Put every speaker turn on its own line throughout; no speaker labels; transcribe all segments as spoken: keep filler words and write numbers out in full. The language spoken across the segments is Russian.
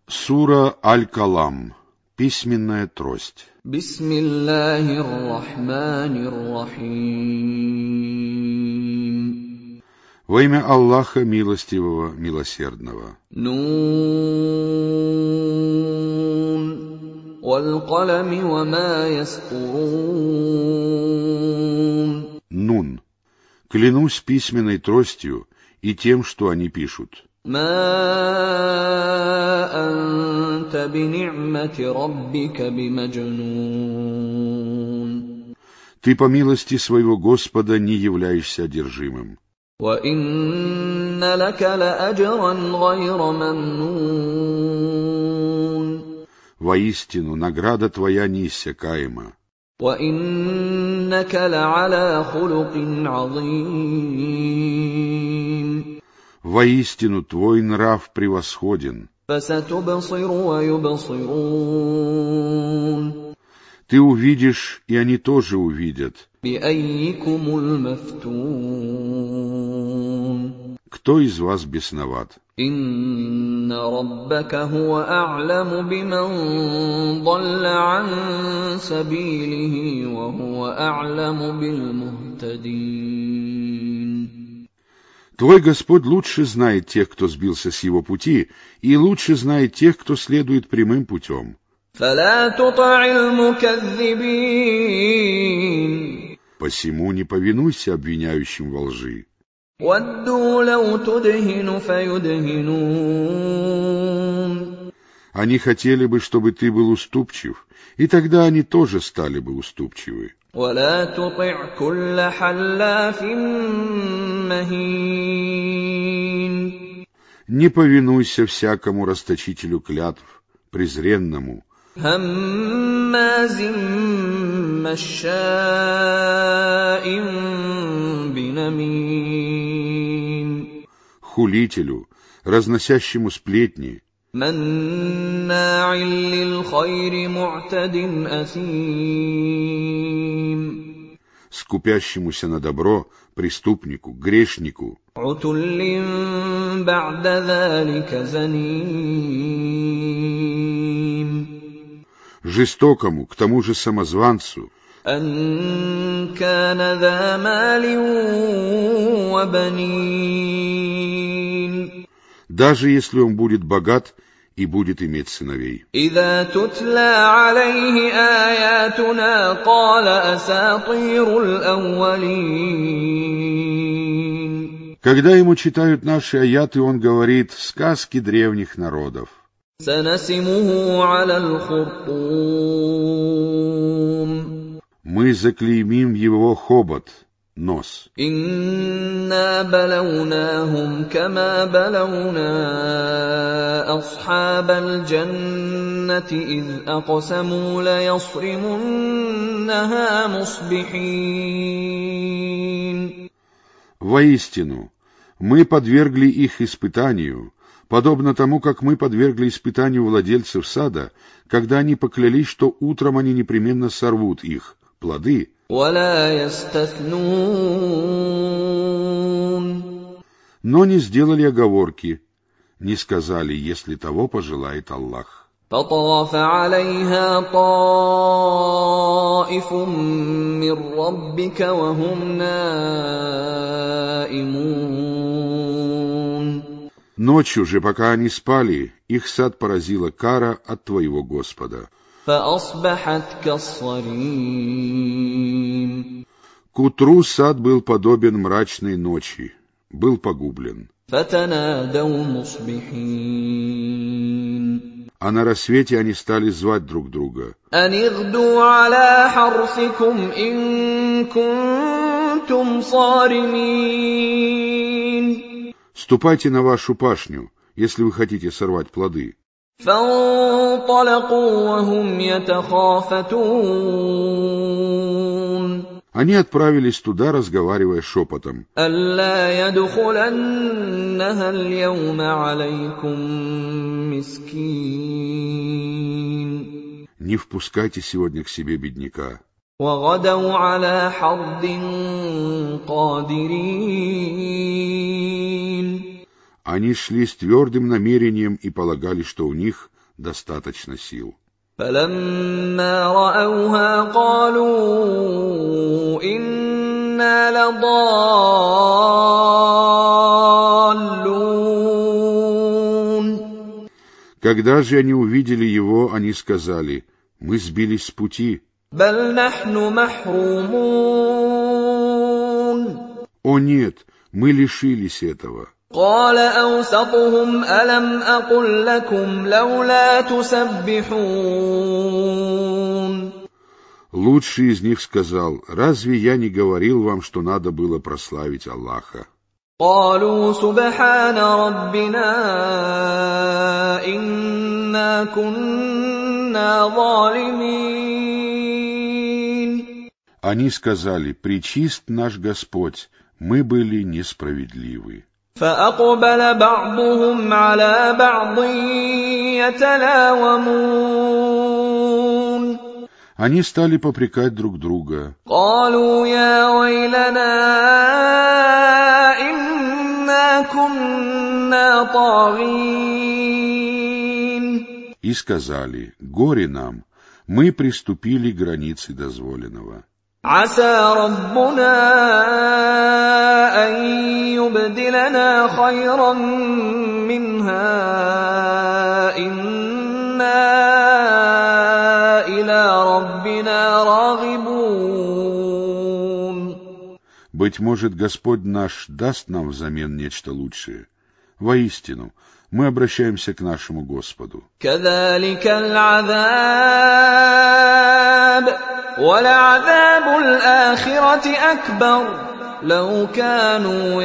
Сура Аль-Калам. Письменная трость.
Бисмиллахир-рахманир-рахим.
Во имя Аллаха Милостивого, Милосердного.
Нун. Валь-калами ва ма ястурун.
Нун. Клянусь письменной тростью и тем, что они пишут.
ма анта бини'мати раббика бимаджнун.
Ты по милости своего Господа не являешься одержимым.
Ва инна лака лааджран гайра мамнун.
Воистину, награда твоя неиссякаема.
Ва иннака ла'аля хулукин азим.
Воистину, твой нрав превосходен.
Фасатубсиру ва юбсирун.
Ты увидишь, и они тоже увидят.
Биаййикумул мафтун.
Кто из вас бесноват?
Инна раббака хуа а'ламу биман далла ан сабилихи ва хуа а'ламу бил мухтадин.
Твой Господь лучше знает тех, кто сбился с его пути, и лучше знает тех, кто следует прямым путем.
فلا تطع المكذبين.
Посему не повинуйся обвиняющим во лжи.
ودوا لو تدهن فيدهنون.
Они хотели бы, чтобы ты был уступчив, и тогда они тоже стали бы уступчивы.
ولا تطع كل حلاف مهين.
Не повинуйся всякому расточителю клятв, презренному,
هماز مشاء بنميم.
хулителю, разносящему сплетни,
مناع للخير معتد أثيم.
скупящемуся на добро, преступнику, грешнику,
عتل بعد ذلك زنيم.
жестокому, к тому же самозванцу,
أن كان ذا مال وبنين.
даже если он будет богат и будет иметь сыновей.
إذا تتلى عليه آياتنا قال أساطير الأولين.
Когда ему читают наши аяты, он говорит сказки древних народов.
سنسمه على الخرطوم.
Мы заклеймим его хобот, нос.
إنا بلوناهم كما بلونا أصحاب الجنة إذ أقسموا ليصرمنها مصبحين.
Воистину, мы подвергли их испытанию, подобно тому, как мы подвергли испытанию владельцев сада, когда они поклялись, что утром они непременно сорвут их, плоды,
ولا يستثنون.
но не сделали оговорки, не сказали, если того пожелает Аллах.
فطاف عليها طائف من ربك وهم نائمون.
Ночью же, пока они спали, их сад поразила кара от твоего Господа.
فأصبحت كالصريم.
К утру сад был подобен мрачной ночи, был погублен.
فتنادوا مصبحين.
А на рассвете они стали звать друг друга.
أن اغدوا على حرثكم إن كنتم صارمين.
Ступайте на вашу пашню, если вы хотите сорвать плоды.
فانطلقوا وهم يتخافتون.
Они отправились туда, разговаривая шепотом.
ألا يدخلنها اليوم عليكم مسكين.
Не впускайте сегодня к себе бедняка.
وغدوا على حرد قادرين.
Они шли с твердым намерением и полагали, что у них достаточно сил.
فَلَمَّا رَأَوْهَا قَالُوا إِنَّا لَضَالُّونَ.
Когда же они увидели его, они сказали: мы сбились с пути.
بَلْ نَحْنُ مَحْرُومُونَ.
О нет, мы лишились этого.
قال أوسطهم ألم أقل لكم لولا تسبحون.
Лучший из них сказал: разве я не говорил вам, что надо было прославить Аллаха?
قالوا سبحان ربنا إنا كنا ظالمين.
Они сказали: пречист наш Господь, мы были несправедливы.
فأقبل بعضهم على بعض يتلاومون.
Они стали попрекать друг друга.
قالوا يا ويلنا إنا كنا طاغين.
И сказали: горе нам, мы приступили к границе дозволенного.
عسى ربنا أن يبدلنا خيرا منها إنا إلى ربنا راغبون.
Быть может, Господь наш даст нам взамен нечто лучшее. Воистину, мы обращаемся к нашему Господу.
كذلك العذاب ولعذاب الآخرة أكبر لو كانوا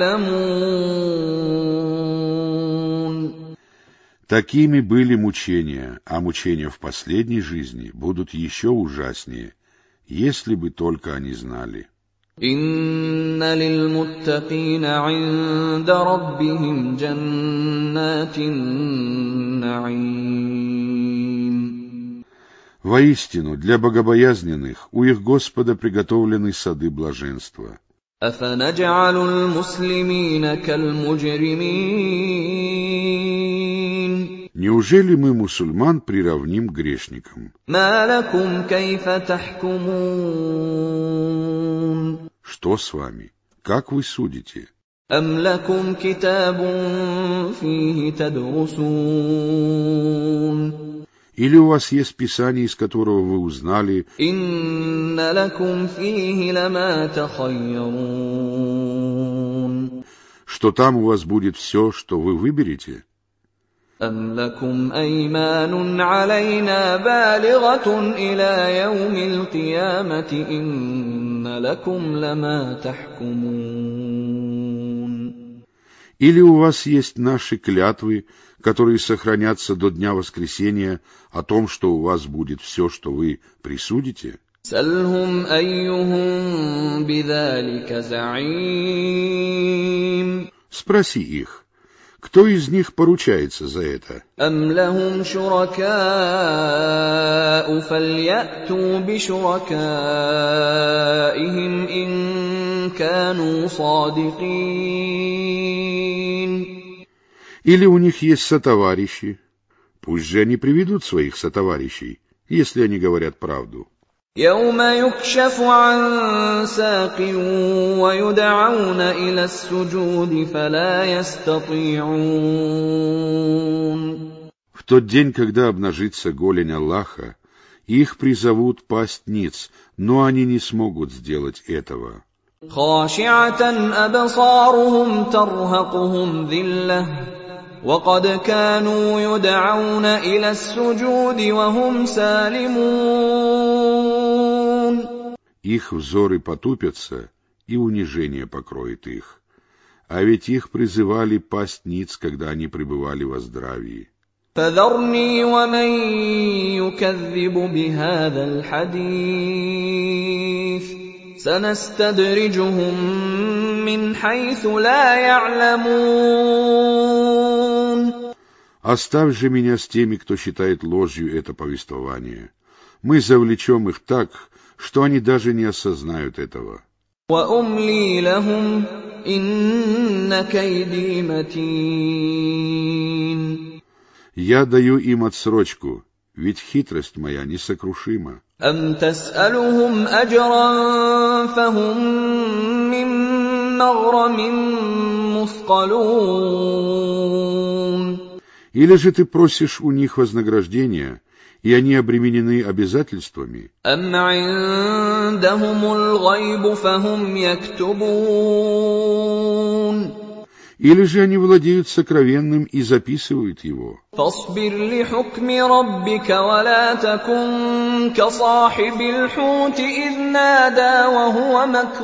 يعلمون.
Такими были мучения, а мучения в последней жизни будут еще ужаснее, если бы только они знали.
إن للمتقين عند ربهم جنات النعيم.
Воистину, для богобоязненных у их Господа приготовлены сады блаженства.
أفنجعل المسلمين كالمجرمين.
Неужели мы мусульман приравним к грешникам?
ما لكم كيف تحكمون.
Что с вами? Как вы судите?
أم لكم كتاب فيه تدرسون.
Или у вас есть Писание, из которого вы узнали:
إن لكم فيه لما تخيرون.
что там у вас будет все, что вы выберете?
أم لكم أيمان علينا بالغة إلى يوم القيامة إن لكم لما تحكمون.
Или у вас есть наши клятвы, которые сохранятся до дня воскресения, о том, что у вас будет все, что вы присудите?
سلهم أيهم بذلك زعيم.
Спроси их, кто из них поручается за это?
أم لهم شركاء فليأتوا بشركائهم إن كانوا صادقين.
Или у них есть сотоварищи? Пусть же они приведут своих сотоварищей, если они говорят правду.
يوم يكشف عن ساق ويدعون إلى السجود فلا يستطيعون.
В тот день, когда обнажится голень Аллаха, их призовут пасть ниц, но они не смогут сделать этого.
خاشعة أبصارهم ترهقهم ذلة وقد كانوا يدعون إلى السجود وهم سالمون.
Их взоры потупятся, и унижение покроет их. А ведь их призывали пасть ниц, когда они пребывали во здравии.
فذرني ومن يكذب بهذا الحديث سنستدرجهم من حيث لا يعلمون.
Оставь же меня с теми, кто считает ложью это повествование. Мы завлечем их так, что они даже не осознают этого.
وأملي لهم إن كيدي متين.
Я даю им отсрочку, ведь хитрость моя несокрушима.
أَمْ تَسْأَلُهُمْ أَجْرًا فَهُمْ مِنْ مَغْرَمٍ مُثْقَلُونَ.
Или же ты просишь у них вознаграждения, и они обременены обязательствами?
أَمْ عِندَهُمُ الْغَيْبُ فَهُمْ يَكْتُبُونَ.
Или же они владеют сокровенным и записывают его?
فاصبر لحكم ربك ولا تكن كصاحب الحوت إذ نادى وهو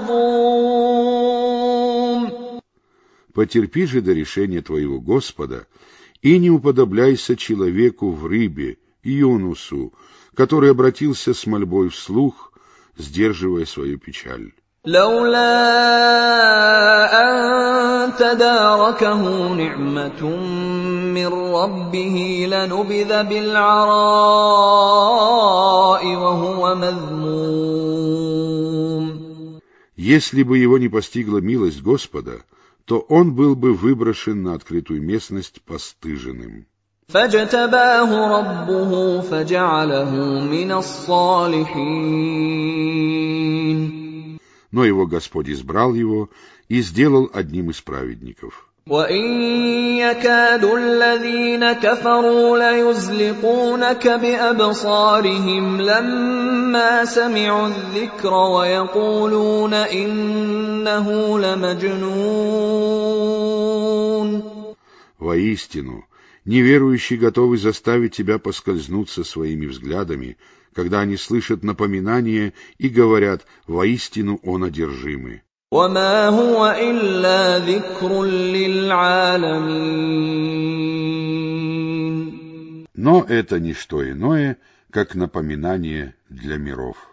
مكظوم.
Потерпи же до решения твоего Господа и не уподобляйся человеку в рыбе, Юнусу, который обратился с мольбой вслух, сдерживая свою печаль.
لولا أن تداركه نعمة من ربه لنبذ بالعراء وهو مذموم.
Если бы его не постигла милость Господа, то он был бы выброшен на открытую местность постыженным.
فاجتباه ربه فجعله من الصالحين.
Но его Господь избрал его и сделал одним из праведников.
وَإِنْ يَكَادُ الَّذِينَ كَفَرُوا لَيُزْلِقُونَكَ بِأَبْصَارِهِمْ لَمَّا سَمِعُوا الذِّكْرَ وَيَقُولُونَ إِنَّهُ لَمَجْنُونٌ.
Воистину, неверующие готовы заставить тебя поскользнуться своими взглядами, когда они слышат напоминание и говорят: «Воистину он одержимый».
وَمَا هُوَ إِلَّا ذِكْرٌ لِّلْعَالَمِينَ.
Но это не что иное, как напоминание для миров.